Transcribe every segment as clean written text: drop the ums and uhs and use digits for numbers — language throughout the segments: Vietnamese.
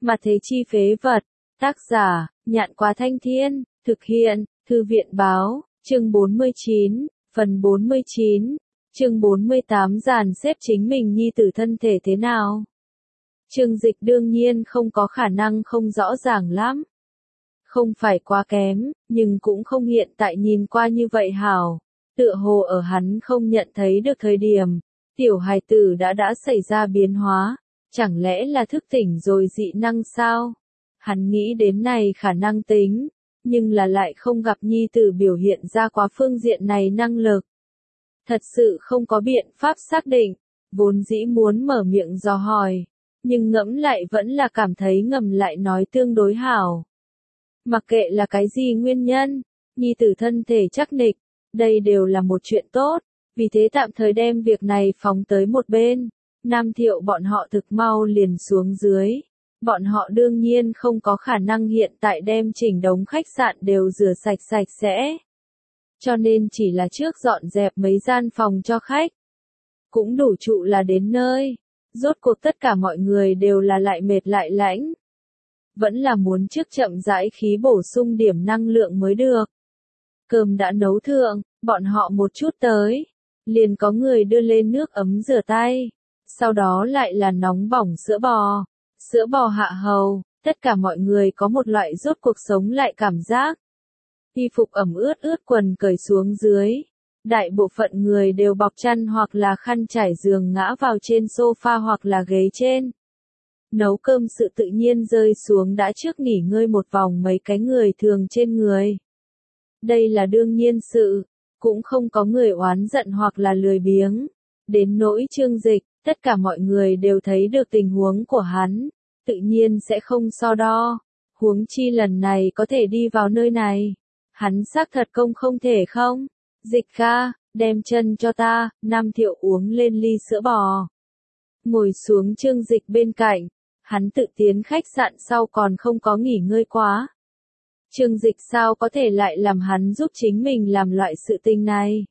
Mà thế chi phế vật. Tác giả, Nhạn Quá Thanh Thiên, thực hiện, Thư viện báo, chương 49, phần 49, chương 48 dàn xếp chính mình nhi tử thân thể thế nào. Trương Dịch đương nhiên không có khả năng không rõ ràng lắm. Không phải quá kém, nhưng cũng không hiện tại nhìn qua như vậy hảo. Tựa hồ ở hắn không nhận thấy được thời điểm, tiểu hài tử đã xảy ra biến hóa, chẳng lẽ là thức tỉnh rồi dị năng sao? Hắn nghĩ đến này khả năng tính, nhưng là lại không gặp nhi tử biểu hiện ra quá phương diện này năng lực. Thật sự không có biện pháp xác định, vốn dĩ muốn mở miệng dò hỏi, nhưng ngẫm lại vẫn là cảm thấy ngầm lại nói tương đối hảo. Mặc kệ là cái gì nguyên nhân, nhi tử thân thể chắc nịch, đây đều là một chuyện tốt, vì thế tạm thời đem việc này phóng tới một bên. Nam Thiệu bọn họ thực mau liền xuống dưới. Bọn họ đương nhiên không có khả năng hiện tại đem chỉnh đống khách sạn đều rửa sạch sạch sẽ. Cho nên chỉ là trước dọn dẹp mấy gian phòng cho khách. Cũng đủ trụ là đến nơi. Rốt cuộc tất cả mọi người đều là lại mệt lại lãnh. Vẫn là muốn trước chậm rãi khí bổ sung điểm năng lượng mới được. Cơm đã nấu thượng, bọn họ một chút tới. Liền có người đưa lên nước ấm rửa tay. Sau đó lại là nóng bỏng sữa bò. Sữa bò hạ hầu, tất cả mọi người có một loại rốt cuộc sống lại cảm giác. Y phục ẩm ướt quần cởi xuống dưới. Đại bộ phận người đều bọc chăn hoặc là khăn trải giường ngã vào trên sofa hoặc là ghế trên. Nấu cơm sự tự nhiên rơi xuống đã trước nghỉ ngơi một vòng mấy cái người thường trên người. Đây là đương nhiên sự, cũng không có người oán giận hoặc là lười biếng. Đến nỗi Trương Dịch, tất cả mọi người đều thấy được tình huống của hắn, tự nhiên sẽ không so đo. Huống chi lần này có thể đi vào nơi này. Hắn xác thật công không thể không. Dịch ca, đem chân cho ta, Nam Thiệu uống lên ly sữa bò. Ngồi xuống Trương Dịch bên cạnh, hắn tự tiến khách sạn sau còn không có nghỉ ngơi quá. Trương Dịch sao có thể lại làm hắn giúp chính mình làm loại sự tình này.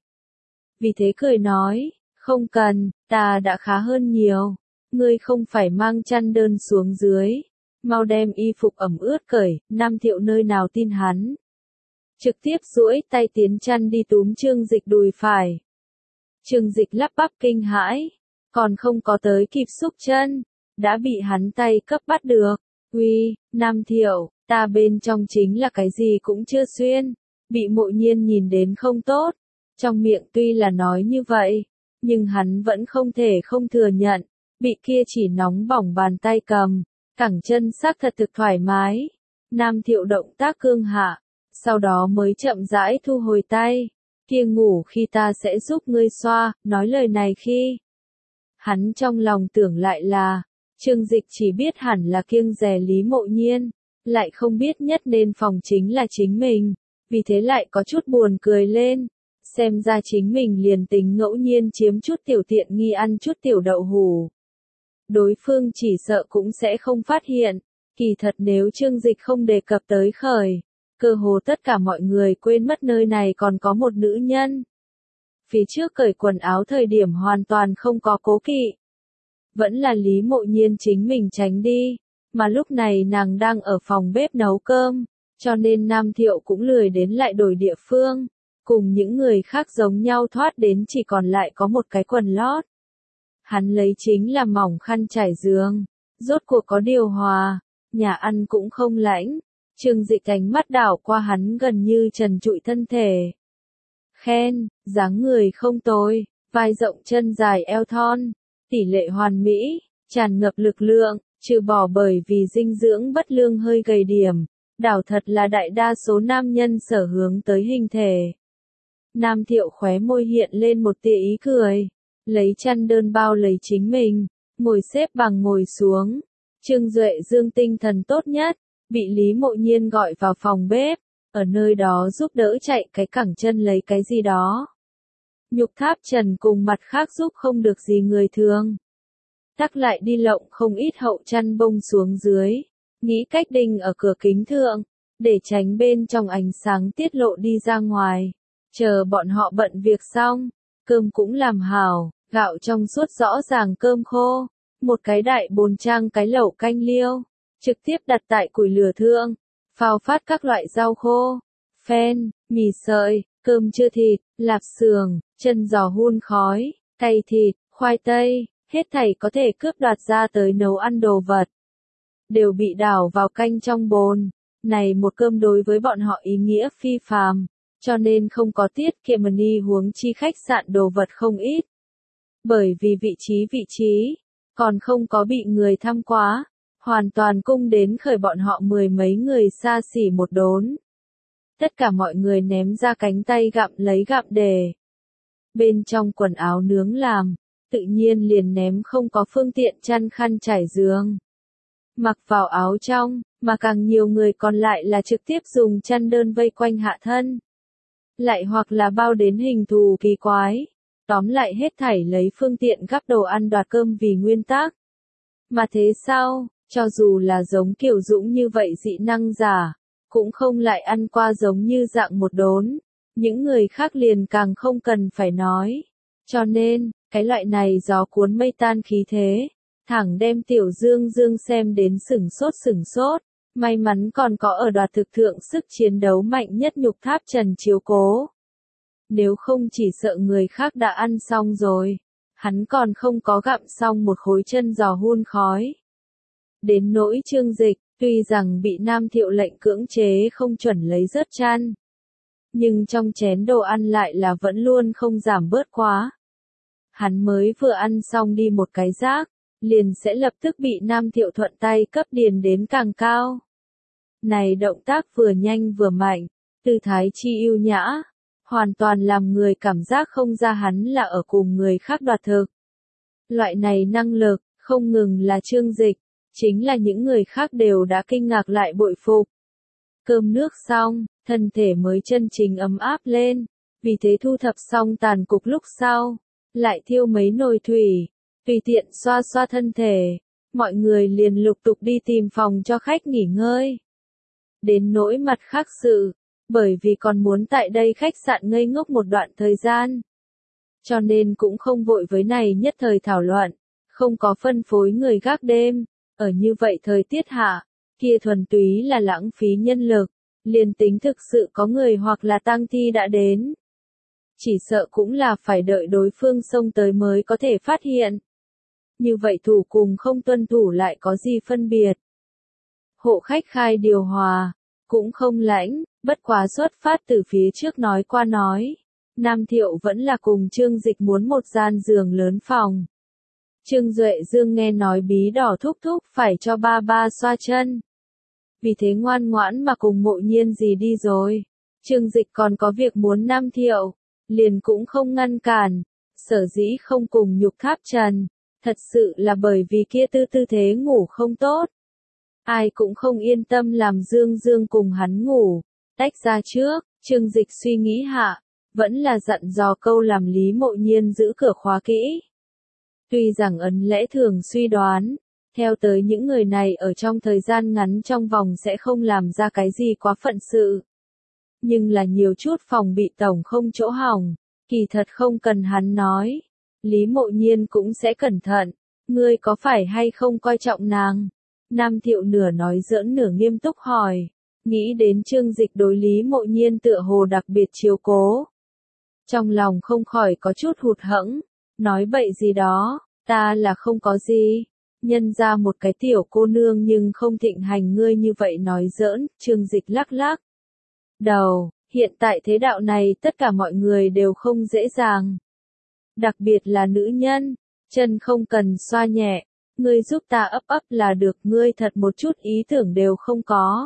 Vì thế cười nói, không cần, ta đã khá hơn nhiều. Ngươi không phải mang chăn đơn xuống dưới. Mau đem y phục ẩm ướt cởi, Nam Thiệu nơi nào tin hắn. Trực tiếp duỗi tay tiến chăn đi túm Trương Dịch đùi phải. Trương Dịch lắp bắp kinh hãi, còn không có tới kịp xúc chân, đã bị hắn tay cấp bắt được. Uy, Nam Thiệu, ta bên trong chính là cái gì cũng chưa xuyên, bị Mộ Nhiên nhìn đến không tốt. Trong miệng tuy là nói như vậy, nhưng hắn vẫn không thể không thừa nhận, bị kia chỉ nóng bỏng bàn tay cầm, cẳng chân xác thật thực thoải mái. Nam Thiệu động tác cương hạ, sau đó mới chậm rãi thu hồi tay. Kia ngủ khi ta sẽ giúp ngươi xoa, nói lời này khi. Hắn trong lòng tưởng lại là, Trương Dịch chỉ biết hẳn là kiêng dè Lý Mộ Nhiên, lại không biết nhất nên phòng chính là chính mình, vì thế lại có chút buồn cười lên. Xem ra chính mình liền tính ngẫu nhiên chiếm chút tiểu tiện nghi ăn chút tiểu đậu hủ. Đối phương chỉ sợ cũng sẽ không phát hiện, kỳ thật nếu Trương Dịch không đề cập tới khởi, cơ hồ tất cả mọi người quên mất nơi này còn có một nữ nhân. Phía trước cởi quần áo thời điểm hoàn toàn không có cố kỵ. Vẫn là Lý Mộ Nhiên chính mình tránh đi, mà lúc này nàng đang ở phòng bếp nấu cơm, cho nên Nam Thiệu cũng lười đến lại đổi địa phương. Cùng những người khác giống nhau thoát đến chỉ còn lại có một cái quần lót. Hắn lấy chính là mỏng khăn trải giường, rốt cuộc có điều hòa, nhà ăn cũng không lạnh. Trương Dịch ánh mắt đảo qua hắn gần như trần trụi thân thể. Khen, dáng người không tồi, vai rộng chân dài eo thon, tỷ lệ hoàn mỹ, tràn ngập lực lượng, trừ bỏ bởi vì dinh dưỡng bất lương hơi gầy điểm, đảo thật là đại đa số nam nhân sở hướng tới hình thể. Nam Thiệu khóe môi hiện lên một tia ý cười, lấy chăn đơn bao lấy chính mình, ngồi xếp bằng ngồi xuống. Trương Duệ Dương tinh thần tốt nhất, bị Lý Mộ Nhiên gọi vào phòng bếp, ở nơi đó giúp đỡ chạy cái cẳng chân lấy cái gì đó. Nhục tháp trần cùng mặt khác giúp không được gì người thường. Tắc lại đi lộng không ít hậu chăn bông xuống dưới, nghĩ cách đinh ở cửa kính thượng, để tránh bên trong ánh sáng tiết lộ đi ra ngoài. Chờ bọn họ bận việc xong, cơm cũng làm hảo, gạo trong suốt rõ ràng cơm khô, một cái đại bồn trang cái lẩu canh liêu, trực tiếp đặt tại củi lửa thượng, phao phát các loại rau khô, phen, mì sợi, cơm chua thịt, lạp xưởng, chân giò hun khói, cay thịt, khoai tây, hết thảy có thể cướp đoạt ra tới nấu ăn đồ vật, đều bị đảo vào canh trong bồn. Này một cơm đối với bọn họ ý nghĩa phi phàm, cho nên không có tiết kiệm money huống chi khách sạn đồ vật không ít. Bởi vì vị trí, còn không có bị người thăm quá, hoàn toàn cung đến khởi bọn họ mười mấy người xa xỉ một đốn. Tất cả mọi người ném ra cánh tay gặm lấy gặm đề. Bên trong quần áo nướng làm, tự nhiên liền ném không có phương tiện chăn khăn trải giường. Mặc vào áo trong, mà càng nhiều người còn lại là trực tiếp dùng chăn đơn vây quanh hạ thân. Lại hoặc là bao đến hình thù kỳ quái. Tóm lại hết thảy lấy phương tiện gắp đồ ăn đoạt cơm vì nguyên tắc. Mà thế sao, cho dù là giống Kiều Dũng như vậy dị năng giả, cũng không lại ăn qua giống như dạng một đốn. Những người khác liền càng không cần phải nói. Cho nên, cái loại này gió cuốn mây tan khí thế, thẳng đem Tiểu Dương Dương xem đến sửng sốt. May mắn còn có ở đoạt thực thượng sức chiến đấu mạnh nhất Nhục Tháp Trần chiếu cố. Nếu không chỉ sợ người khác đã ăn xong rồi, hắn còn không có gặm xong một khối chân giò hun khói. Đến nỗi Trương Dịch, tuy rằng bị Nam Thiệu lệnh cưỡng chế không chuẩn lấy rớt chăn, nhưng trong chén đồ ăn lại là vẫn luôn không giảm bớt quá. Hắn mới vừa ăn xong đi một cái rác, liền sẽ lập tức bị Nam Thiệu thuận tay cấp điền đến càng cao. Này động tác vừa nhanh vừa mạnh, tư thái chi ưu nhã, hoàn toàn làm người cảm giác không ra hắn là ở cùng người khác đoạt thực. Loại này năng lực, không ngừng là Trương Dịch, chính là những người khác đều đã kinh ngạc lại bội phục. Cơm nước xong, thân thể mới chân chính ấm áp lên, vì thế thu thập xong tàn cục lúc sau, lại thiêu mấy nồi thủy, tùy tiện xoa xoa thân thể, mọi người liền lục tục đi tìm phòng cho khách nghỉ ngơi. Đến nỗi mặt khác sự, bởi vì còn muốn tại đây khách sạn ngây ngốc một đoạn thời gian. Cho nên cũng không vội với này nhất thời thảo luận, không có phân phối người gác đêm, ở như vậy thời tiết hạ, kia thuần túy là lãng phí nhân lực, liền tính thực sự có người hoặc là tang thi đã đến. Chỉ sợ cũng là phải đợi đối phương xông tới mới có thể phát hiện. Như vậy thủ cùng không tuân thủ lại có gì phân biệt. Hộ khách khai điều hòa, cũng không lãnh, bất quá xuất phát từ phía trước nói qua nói. Nam Thiệu vẫn là cùng Trương Dịch muốn một gian giường lớn phòng. Trương Duệ Dương nghe nói bí đỏ thúc thúc phải cho ba ba xoa chân. Vì thế ngoan ngoãn mà cùng Mộ Nhiên gì đi rồi. Trương Dịch còn có việc muốn Nam Thiệu, liền cũng không ngăn cản. Sở dĩ không cùng Nhục Tháp Trần, thật sự là bởi vì kia tư thế ngủ không tốt. Ai cũng không yên tâm làm Dương Dương cùng hắn ngủ. Tách ra trước, Trương Dịch suy nghĩ hạ, vẫn là dặn dò câu làm Lý Mộ Nhiên giữ cửa khóa kỹ. Tuy rằng ấn lẽ thường suy đoán, theo tới những người này ở trong thời gian ngắn trong vòng sẽ không làm ra cái gì quá phận sự. Nhưng là nhiều chút phòng bị tổng không chỗ hỏng, kỳ thật không cần hắn nói. Lý Mộ Nhiên cũng sẽ cẩn thận, ngươi có phải hay không coi trọng nàng? Nam Thiệu nửa nói giỡn nửa nghiêm túc hỏi, nghĩ đến Trương Dịch đối Lý Mộ Nhiên tựa hồ đặc biệt chiếu cố. Trong lòng không khỏi có chút hụt hẫng, nói bậy gì đó, ta là không có gì. Nhân ra một cái tiểu cô nương nhưng không thịnh hành ngươi như vậy nói giỡn, Trương Dịch lắc lắc đầu, hiện tại thế đạo này tất cả mọi người đều không dễ dàng. Đặc biệt là nữ nhân, chân không cần xoa nhẹ, ngươi giúp ta ấp là được, ngươi thật một chút ý tưởng đều không có.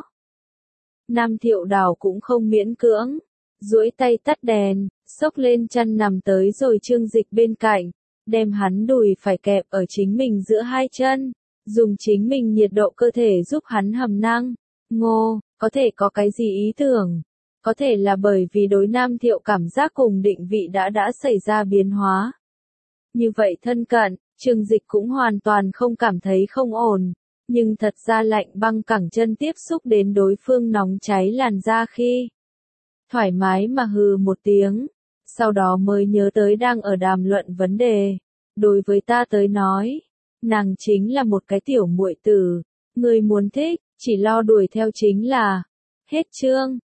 Nam Thiệu Đào cũng không miễn cưỡng, duỗi tay tắt đèn, xốc lên chăn nằm tới rồi Trương Dịch bên cạnh, đem hắn đùi phải kẹp ở chính mình giữa hai chân, dùng chính mình nhiệt độ cơ thể giúp hắn hầm năng. Ngô, có thể có cái gì ý tưởng? Có thể là bởi vì đối Nam Thiệu cảm giác cùng định vị đã xảy ra biến hóa. Như vậy thân cận, Trương Dịch cũng hoàn toàn không cảm thấy không ổn, nhưng thật ra lạnh băng cẳng chân tiếp xúc đến đối phương nóng cháy làn da khi thoải mái mà hừ một tiếng, sau đó mới nhớ tới đang ở đàm luận vấn đề. Đối với ta tới nói, nàng chính là một cái tiểu muội tử, Người muốn thích, chỉ lo đuổi theo chính là. Hết chương.